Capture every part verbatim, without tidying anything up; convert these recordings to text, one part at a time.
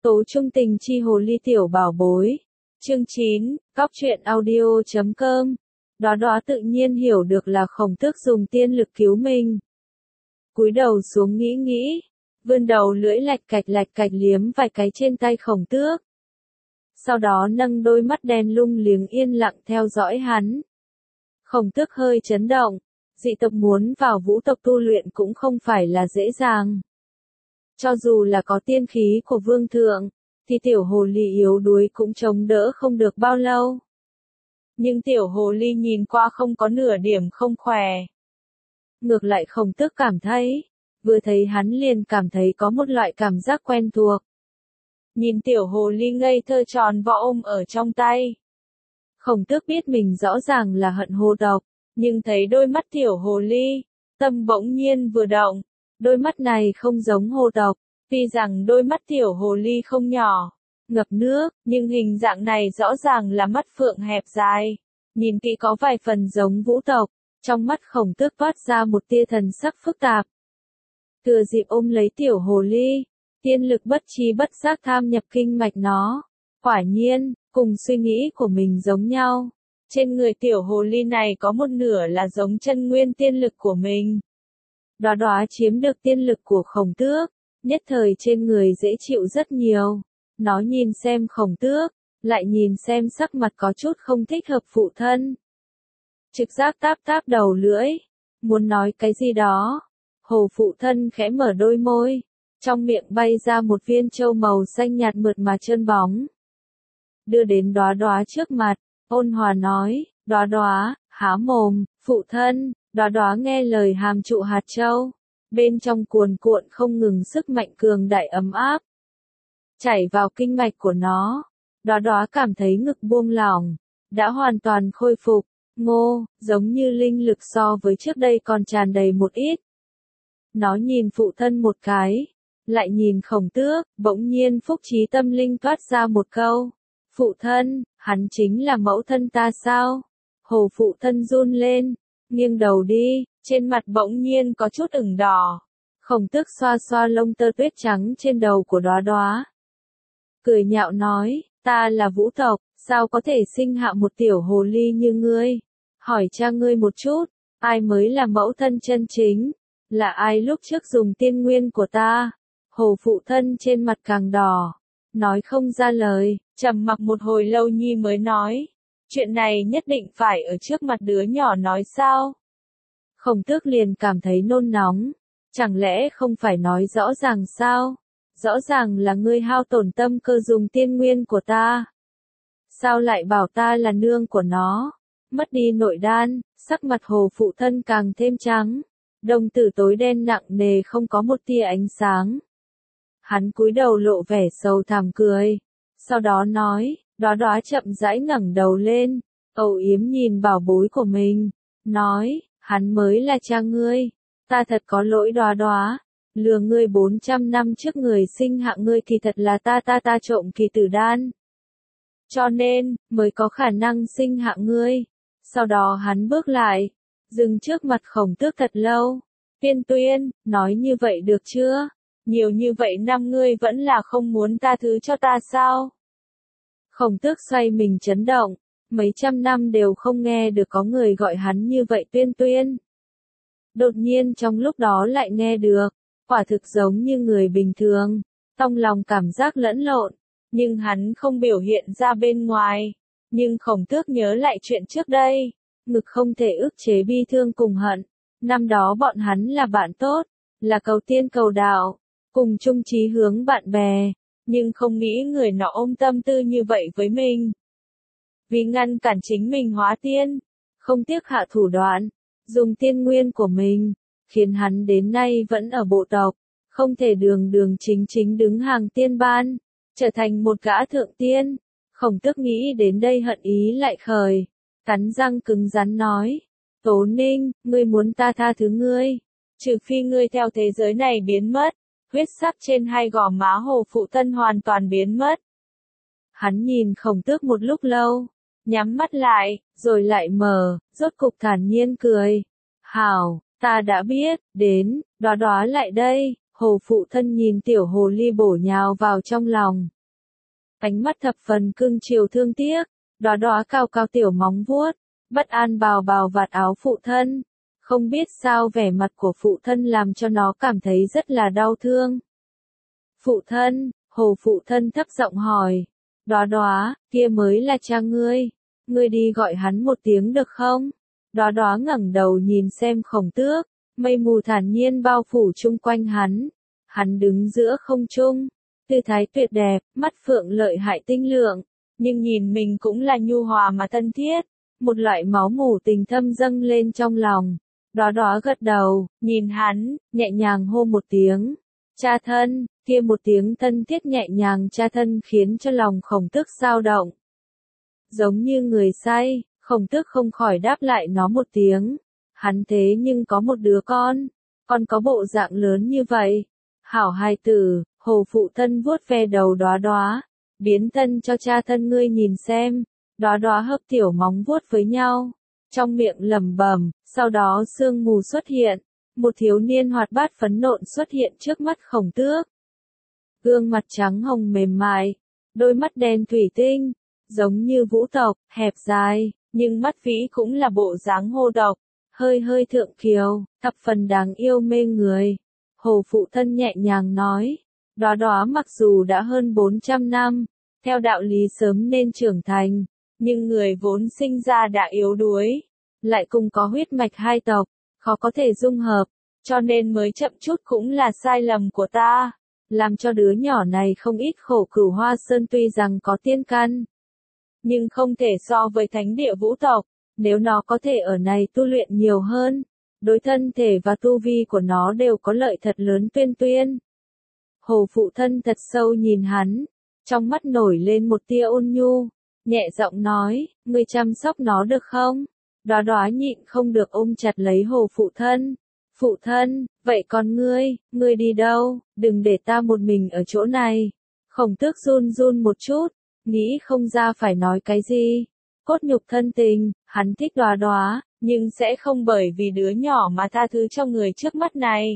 Tố trung tình chi hồ ly tiểu bảo bối. Chương chín, cóc truyện audio chấm com. Đóa Đóa tự nhiên hiểu được là Khổng Tước dùng tiên lực cứu mình. Cúi đầu xuống nghĩ nghĩ, vươn đầu lưỡi lạch cạch lạch cạch liếm vài cái trên tay Khổng Tước. Sau đó nâng đôi mắt đen lung liếng yên lặng theo dõi hắn. Khổng Tước hơi chấn động, dị tộc muốn vào vũ tộc tu luyện cũng không phải là dễ dàng. Cho dù là có tiên khí của vương thượng, thì tiểu hồ ly yếu đuối cũng chống đỡ không được bao lâu. Nhưng tiểu hồ ly nhìn qua không có nửa điểm không khỏe. Ngược lại Khổng Tước cảm thấy, vừa thấy hắn liền cảm thấy có một loại cảm giác quen thuộc. Nhìn tiểu hồ ly ngây thơ tròn vo ôm ở trong tay. Khổng Tước biết mình rõ ràng là hận hồ độc, nhưng thấy đôi mắt tiểu hồ ly, tâm bỗng nhiên vừa động. Đôi mắt này không giống hồ độc, tuy rằng đôi mắt tiểu hồ ly không nhỏ, ngập nước, nhưng hình dạng này rõ ràng là mắt phượng hẹp dài. Nhìn kỹ có vài phần giống vũ tộc, trong mắt Khổng Tước toát ra một tia thần sắc phức tạp. Thừa dịp ôm lấy tiểu hồ ly, tiên lực bất chi bất giác tham nhập kinh mạch nó. Quả nhiên, cùng suy nghĩ của mình giống nhau. Trên người tiểu hồ ly này có một nửa là giống chân nguyên tiên lực của mình. Đóa Đóa chiếm được tiên lực của Khổng Tước, nhất thời trên người dễ chịu rất nhiều. Nó nhìn xem Khổng Tước, lại nhìn xem sắc mặt có chút không thích hợp phụ thân. Trực giác táp táp đầu lưỡi, muốn nói cái gì đó. Hồ phụ thân khẽ mở đôi môi, trong miệng bay ra một viên châu màu xanh nhạt mượt mà trơn bóng. Đưa đến Đóa Đóa trước mặt, ôn hòa nói, Đóa Đóa, há mồm, phụ thân. Đóa Đóa nghe lời hàm trụ hạt châu, bên trong cuồn cuộn không ngừng sức mạnh cường đại ấm áp. Chảy vào kinh mạch của nó, Đóa Đóa cảm thấy ngực buông lỏng, đã hoàn toàn khôi phục, ngô, giống như linh lực so với trước đây còn tràn đầy một ít. Nó nhìn phụ thân một cái, lại nhìn Khổng Tước, bỗng nhiên phúc trí tâm linh toát ra một câu, phụ thân, hắn chính là mẫu thân ta sao? Hồ phụ thân run lên. Nghiêng đầu đi, trên mặt bỗng nhiên có chút ửng đỏ. Khổng Tước xoa xoa lông tơ tuyết trắng trên đầu của Đóa Đóa. Cười nhạo nói, ta là vũ tộc, sao có thể sinh hạ một tiểu hồ ly như ngươi? Hỏi cha ngươi một chút, ai mới là mẫu thân chân chính? Là ai lúc trước dùng tiên nguyên của ta? Hồ phụ thân trên mặt càng đỏ, nói không ra lời, trầm mặc một hồi lâu nhi mới nói. Chuyện này nhất định phải ở trước mặt đứa nhỏ nói sao? Khổng Tước liền cảm thấy nôn nóng. Chẳng lẽ không phải nói rõ ràng sao? Rõ ràng là ngươi hao tổn tâm cơ dùng tiên nguyên của ta. Sao lại bảo ta là nương của nó? Mất đi nội đan, sắc mặt hồ phụ thân càng thêm trắng. Đồng tử tối đen nặng nề không có một tia ánh sáng. Hắn cúi đầu lộ vẻ sầu thảm cười. Sau đó nói, Đóa Đóa chậm rãi ngẩng đầu lên, âu yếm nhìn bảo bối của mình, nói, hắn mới là cha ngươi, ta thật có lỗi Đóa Đóa, lừa ngươi bốn trăm năm trước người sinh hạ ngươi thì thật là ta ta ta trộm kỳ tử đan. Cho nên, mới có khả năng sinh hạ ngươi. Sau đó hắn bước lại, dừng trước mặt Khổng Tước thật lâu. Tuyên Tuyên, nói như vậy được chưa? Nhiều như vậy năm ngươi vẫn là không muốn ta thứ cho ta sao? Khổng Tước xoay mình chấn động, mấy trăm năm đều không nghe được có người gọi hắn như vậy Tuyên Tuyên. Đột nhiên trong lúc đó lại nghe được, quả thực giống như người bình thường, trong lòng cảm giác lẫn lộn, nhưng hắn không biểu hiện ra bên ngoài. Nhưng Khổng Tước nhớ lại chuyện trước đây, ngực không thể ức chế bi thương cùng hận. Năm đó bọn hắn là bạn tốt, là cầu tiên cầu đạo, cùng chung chí hướng bạn bè. Nhưng không nghĩ người nọ ôm tâm tư như vậy với mình. Vì ngăn cản chính mình hóa tiên, không tiếc hạ thủ đoạn, dùng tiên nguyên của mình, khiến hắn đến nay vẫn ở bộ tộc, không thể đường đường chính chính đứng hàng tiên ban, trở thành một gã thượng tiên. Khổng Tước nghĩ đến đây hận ý lại khởi, cắn răng cứng rắn nói, Tố Ninh, ngươi muốn ta tha thứ ngươi, trừ phi ngươi theo thế giới này biến mất. Huyết sắc trên hai gò má hồ phụ thân hoàn toàn biến mất. Hắn nhìn Khổng Tước một lúc lâu, nhắm mắt lại, rồi lại mở, rốt cục thản nhiên cười. Hảo, ta đã biết, đến, Đóa Đóa lại đây, Hồ phụ thân nhìn tiểu hồ ly bổ nhào vào trong lòng. Ánh mắt thập phần cưng chiều thương tiếc, đóa đóa cao cao tiểu móng vuốt, bất an bào bào vạt áo phụ thân. Không biết sao vẻ mặt của phụ thân làm cho nó cảm thấy rất là đau thương. Phụ thân, hồ phụ thân thấp giọng hỏi. Đóa đóa, kia mới là cha ngươi. Ngươi đi gọi hắn một tiếng được không? Đóa đóa ngẩng đầu nhìn xem Khổng Tước, mây mù thản nhiên bao phủ chung quanh hắn. Hắn đứng giữa không trung, tư thái tuyệt đẹp, mắt phượng lợi hại tinh lượng, nhưng nhìn mình cũng là nhu hòa mà thân thiết. Một loại máu mủ tình thâm dâng lên trong lòng. Đóa đóa gật đầu, nhìn hắn, nhẹ nhàng hô một tiếng. Cha thân, kia một tiếng thân thiết nhẹ nhàng cha thân khiến cho lòng Khổng Tước dao động. Giống như người say, Khổng Tước không khỏi đáp lại nó một tiếng. Hắn thế nhưng có một đứa con, con có bộ dạng lớn như vậy. Hảo hài tử, hồ phụ thân vuốt ve đầu đóa đóa, biến thân cho cha thân ngươi nhìn xem. Đóa đóa hấp tiểu móng vuốt với nhau, trong miệng lẩm bẩm, sau đó sương mù xuất hiện, một thiếu niên hoạt bát phấn nộn xuất hiện trước mắt Khổng Tước. Gương mặt trắng hồng mềm mại, đôi mắt đen thủy tinh, giống như vũ tộc, hẹp dài, nhưng mắt vĩ cũng là bộ dáng hồ độc, hơi hơi thượng kiều, thập phần đáng yêu mê người. Hồ phụ thân nhẹ nhàng nói, đóa đóa mặc dù đã hơn bốn trăm năm, theo đạo lý sớm nên trưởng thành, nhưng người vốn sinh ra đã yếu đuối, lại cùng có huyết mạch hai tộc, khó có thể dung hợp, cho nên mới chậm chút cũng là sai lầm của ta, làm cho đứa nhỏ này không ít khổ. Cửu Hoa Sơn tuy rằng có tiên căn, nhưng không thể so với thánh địa vũ tộc, nếu nó có thể ở này tu luyện nhiều hơn, đối thân thể và tu vi của nó đều có lợi thật lớn. Tuyên Tuyên. Hồ phụ thân thật sâu nhìn hắn, trong mắt nổi lên một tia ôn nhu, nhẹ giọng nói, ngươi chăm sóc nó được không? Đóa đóa nhịn không được ôm chặt lấy hồ phụ thân. Phụ thân, vậy còn ngươi, ngươi đi đâu, đừng để ta một mình ở chỗ này. Khổng Tước run run một chút, nghĩ không ra phải nói cái gì. Cốt nhục thân tình, hắn thích đóa đóa, nhưng sẽ không bởi vì đứa nhỏ mà tha thứ cho người trước mắt này.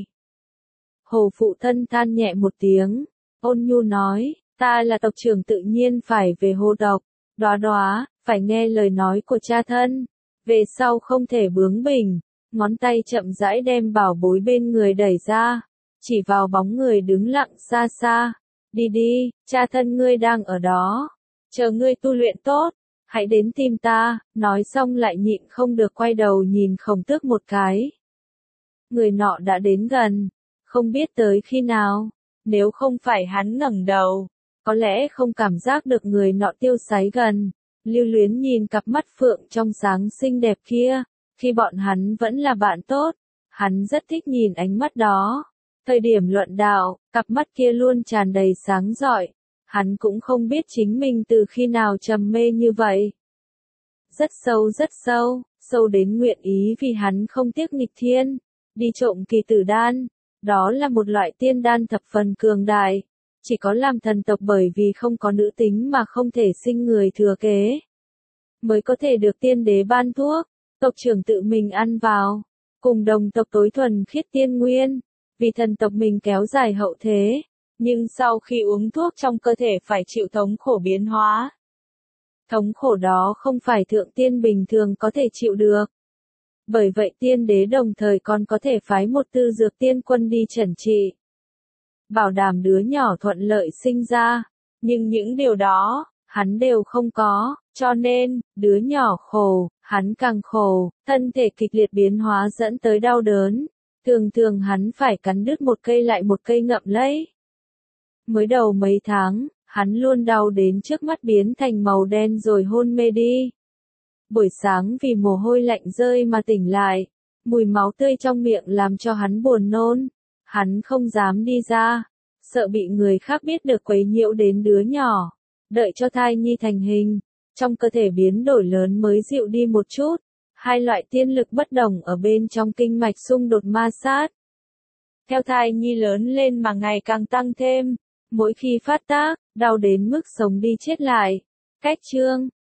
Hồ phụ thân than nhẹ một tiếng, ôn nhu nói, ta là tộc trưởng tự nhiên phải về hồ tộc. Đóa đóa, phải nghe lời nói của cha thân, về sau không thể bướng bỉnh. Ngón tay chậm rãi đem bảo bối bên người đẩy ra, chỉ vào bóng người đứng lặng xa xa. Đi đi, cha thân ngươi đang ở đó, chờ ngươi tu luyện tốt, hãy đến tìm ta. Nói xong lại nhịn không được quay đầu nhìn Khổng Tước một cái. Người nọ đã đến gần, không biết tới khi nào, nếu không phải hắn ngẩng đầu, có lẽ không cảm giác được người nọ tiêu sái gần, lưu luyến nhìn cặp mắt phượng trong sáng xinh đẹp kia. Khi bọn hắn vẫn là bạn tốt, hắn rất thích nhìn ánh mắt đó. Thời điểm luận đạo, cặp mắt kia luôn tràn đầy sáng rọi. Hắn cũng không biết chính mình từ khi nào trầm mê như vậy. Rất sâu rất sâu, sâu đến nguyện ý vì hắn không tiếc nghịch thiên, đi trộm kỳ tử đan. Đó là một loại tiên đan thập phần cường đại. Chỉ có làm thần tộc bởi vì không có nữ tính mà không thể sinh người thừa kế, mới có thể được tiên đế ban thuốc. Tộc trưởng tự mình ăn vào, cùng đồng tộc tối thuần khiết tiên nguyên, vì thần tộc mình kéo dài hậu thế, nhưng sau khi uống thuốc trong cơ thể phải chịu thống khổ biến hóa. Thống khổ đó không phải thượng tiên bình thường có thể chịu được. Bởi vậy tiên đế đồng thời còn có thể phái một tư dược tiên quân đi trẩn trị, bảo đảm đứa nhỏ thuận lợi sinh ra, nhưng những điều đó, hắn đều không có, cho nên, đứa nhỏ khổ, hắn càng khổ, thân thể kịch liệt biến hóa dẫn tới đau đớn. Thường thường hắn phải cắn đứt một cây lại một cây ngậm lấy. Mới đầu mấy tháng, hắn luôn đau đến trước mắt biến thành màu đen rồi hôn mê đi. Buổi sáng vì mồ hôi lạnh rơi mà tỉnh lại, mùi máu tươi trong miệng làm cho hắn buồn nôn. Hắn không dám đi ra, sợ bị người khác biết được quấy nhiễu đến đứa nhỏ. Đợi cho thai nhi thành hình, trong cơ thể biến đổi lớn mới dịu đi một chút. Hai loại tiên lực bất đồng ở bên trong kinh mạch xung đột ma sát. Theo thai nhi lớn lên mà ngày càng tăng thêm, mỗi khi phát tác, đau đến mức sống đi chết lại. Cách chương